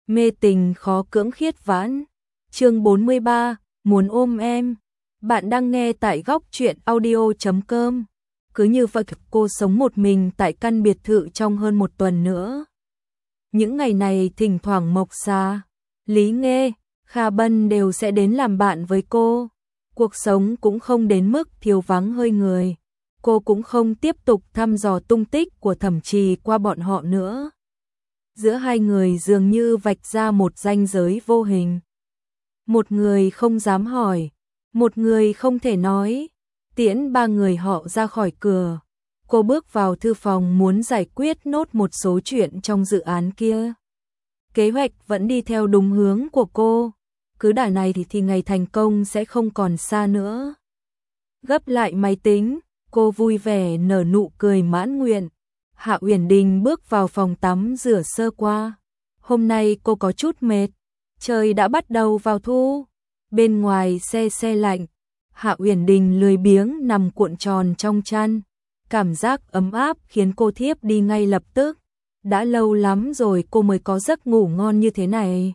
Mê tình khó cưỡng khiết vãn. Chương 43, muốn ôm em. Bạn đang nghe tại góc truyện audio.com. Cứ như vậy cô sống một mình tại căn biệt thự trong hơn một tuần nữa. Những ngày này thỉnh thoảng Mộc Sa, Lý Nghê, Kha Bân đều sẽ đến làm bạn với cô. Cuộc sống cũng không đến mức thiếu vắng hơi người. Cô cũng không tiếp tục thăm dò tung tích của Thẩm Trì qua bọn họ nữa. Giữa hai người dường như vạch ra một ranh giới vô hình. Một người không dám hỏi, một người không thể nói. Tiễn ba người họ ra khỏi cửa. Cô bước vào thư phòng muốn giải quyết nốt một số chuyện trong dự án kia. Kế hoạch vẫn đi theo đúng hướng của cô. Cứ đà này thì ngày thành công sẽ không còn xa nữa. Gấp lại máy tính, cô vui vẻ nở nụ cười mãn nguyện. Hạ Uyển Đình bước vào phòng tắm rửa sơ qua. Hôm nay cô có chút mệt. Trời đã bắt đầu vào thu. Bên ngoài se lạnh. Hạ Uyển Đình lười biếng nằm cuộn tròn trong chăn. Cảm giác ấm áp khiến cô thiếp đi ngay lập tức. Đã lâu lắm rồi cô mới có giấc ngủ ngon như thế này.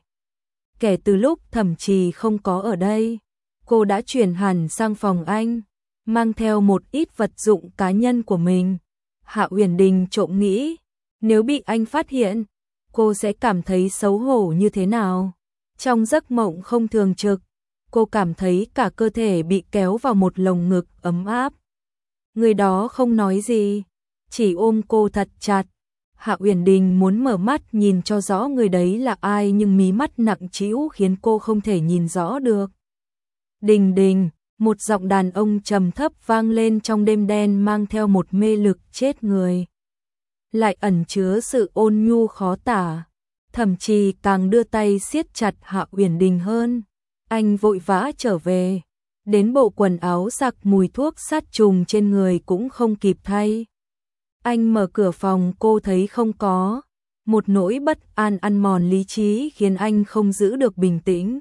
Kể từ lúc Thẩm Trì không có ở đây, cô đã chuyển hẳn sang phòng anh, mang theo một ít vật dụng cá nhân của mình. Hạ Uyển Đình trộm nghĩ, nếu bị anh phát hiện, cô sẽ cảm thấy xấu hổ như thế nào. Trong giấc mộng không thường trực, cô cảm thấy cả cơ thể bị kéo vào một lồng ngực ấm áp. Người đó không nói gì, chỉ ôm cô thật chặt. Hạ Uyển Đình muốn mở mắt nhìn cho rõ người đấy là ai nhưng mí mắt nặng trĩu khiến cô không thể nhìn rõ được. Đình Đình, một giọng đàn ông trầm thấp vang lên trong đêm đen mang theo một mê lực chết người. Lại ẩn chứa sự ôn nhu khó tả. Thẩm Trì càng đưa tay siết chặt Hạ Uyển Đình hơn. Anh vội vã trở về. Đến bộ quần áo sặc mùi thuốc sát trùng trên người cũng không kịp thay. Anh mở cửa phòng cô thấy không có. Một nỗi bất an ăn mòn lý trí khiến anh không giữ được bình tĩnh.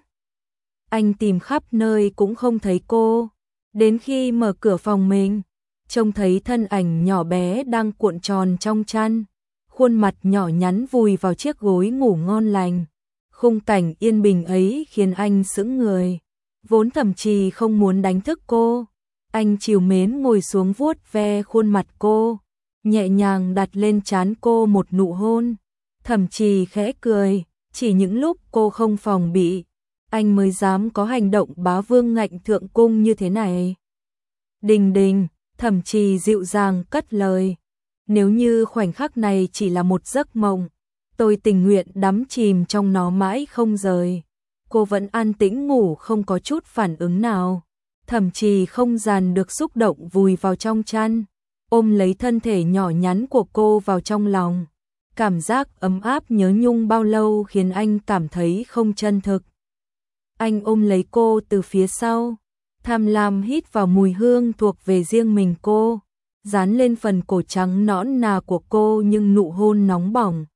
Anh tìm khắp nơi cũng không thấy cô. Đến khi mở cửa phòng mình, trông thấy thân ảnh nhỏ bé đang cuộn tròn trong chăn. Khuôn mặt nhỏ nhắn vùi vào chiếc gối ngủ ngon lành. Khung cảnh yên bình ấy khiến anh sững người. Vốn Thẩm Trì không muốn đánh thức cô. Anh trìu mến ngồi xuống vuốt ve khuôn mặt cô, nhẹ nhàng đặt lên trán cô một nụ hôn. Thẩm Trì khẽ cười, chỉ những lúc cô không phòng bị, anh mới dám có hành động bá vương ngạnh thượng cung như thế này. Đình Đình, Thẩm Trì dịu dàng cất lời. Nếu như khoảnh khắc này chỉ là một giấc mộng, tôi tình nguyện đắm chìm trong nó mãi không rời. Cô vẫn an tĩnh ngủ không có chút phản ứng nào. Thẩm Trì không dàn được xúc động vùi vào trong chăn, ôm lấy thân thể nhỏ nhắn của cô vào trong lòng. Cảm giác ấm áp nhớ nhung bao lâu khiến anh cảm thấy không chân thực. Anh ôm lấy cô từ phía sau, tham lam hít vào mùi hương thuộc về riêng mình cô, dán lên phần cổ trắng nõn nà của cô nhưng nụ hôn nóng bỏng.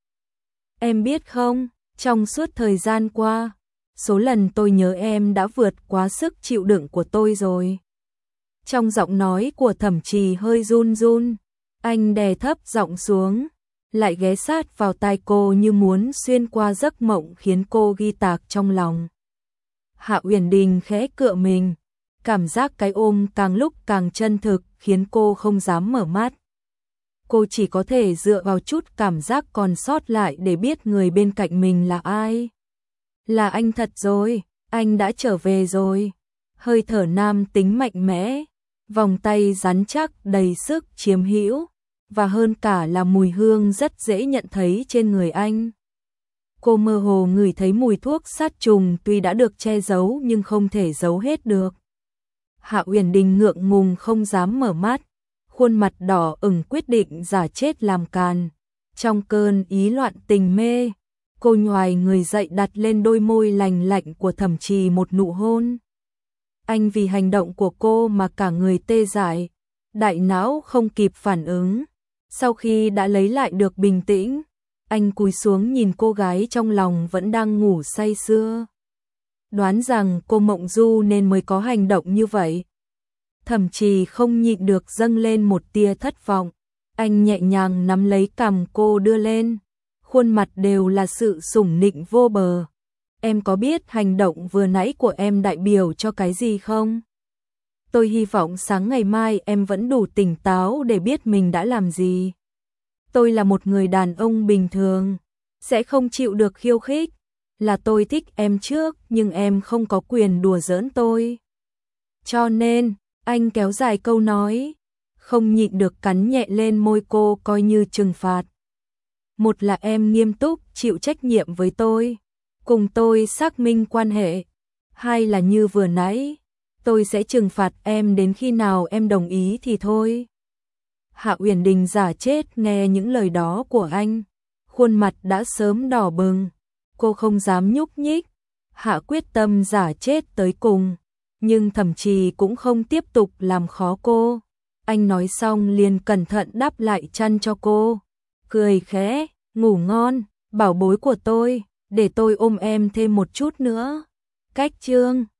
Em biết không, trong suốt thời gian qua, số lần tôi nhớ em đã vượt quá sức chịu đựng của tôi rồi. Trong giọng nói của Thẩm Trì hơi run run, anh đè thấp giọng xuống, lại ghé sát vào tai cô như muốn xuyên qua giấc mộng khiến cô ghi tạc trong lòng. Hạ Uyển Đình khẽ cựa mình, cảm giác cái ôm càng lúc càng chân thực khiến cô không dám mở mắt. Cô chỉ có thể dựa vào chút cảm giác còn sót lại để biết người bên cạnh mình là ai. Là anh thật rồi, anh đã trở về rồi. Hơi thở nam tính mạnh mẽ, vòng tay rắn chắc đầy sức chiếm hữu, và hơn cả là mùi hương rất dễ nhận thấy trên người anh. Cô mơ hồ ngửi thấy mùi thuốc sát trùng tuy đã được che giấu nhưng không thể giấu hết được. Hạ Uyển Đình ngượng ngùng không dám mở mắt, khuôn mặt đỏ ửng quyết định giả chết làm càn. Trong cơn ý loạn tình mê, cô nhoài người dậy đặt lên đôi môi lành lạnh của Thẩm Trì một nụ hôn. Anh vì hành động của cô mà cả người tê dại, đại não không kịp phản ứng. Sau khi đã lấy lại được bình tĩnh, anh cúi xuống nhìn cô gái trong lòng vẫn đang ngủ say sưa. Đoán rằng cô mộng du nên mới có hành động như vậy. Thẩm Trì không nhịn được dâng lên một tia thất vọng. Anh nhẹ nhàng nắm lấy cằm cô đưa lên, khuôn mặt đều là sự sủng nịnh vô bờ. Em có biết hành động vừa nãy của em đại biểu cho cái gì không? Tôi hy vọng sáng ngày mai em vẫn đủ tỉnh táo để biết mình đã làm gì. Tôi là một người đàn ông bình thường, sẽ không chịu được khiêu khích. Là tôi thích em trước, nhưng em không có quyền đùa giỡn tôi. Cho nên, anh kéo dài câu nói, không nhịn được cắn nhẹ lên môi cô coi như trừng phạt. Một là em nghiêm túc, chịu trách nhiệm với tôi, cùng tôi xác minh quan hệ. Hai là như vừa nãy, tôi sẽ trừng phạt em đến khi nào em đồng ý thì thôi. Hạ Uyển Đình giả chết nghe những lời đó của anh, khuôn mặt đã sớm đỏ bừng, cô không dám nhúc nhích. Hạ quyết tâm giả chết tới cùng, nhưng Thẩm Trì cũng không tiếp tục làm khó cô. Anh nói xong liền cẩn thận đắp lại chăn cho cô, cười khẽ, ngủ ngon, bảo bối của tôi, để tôi ôm em thêm một chút nữa. Cách chương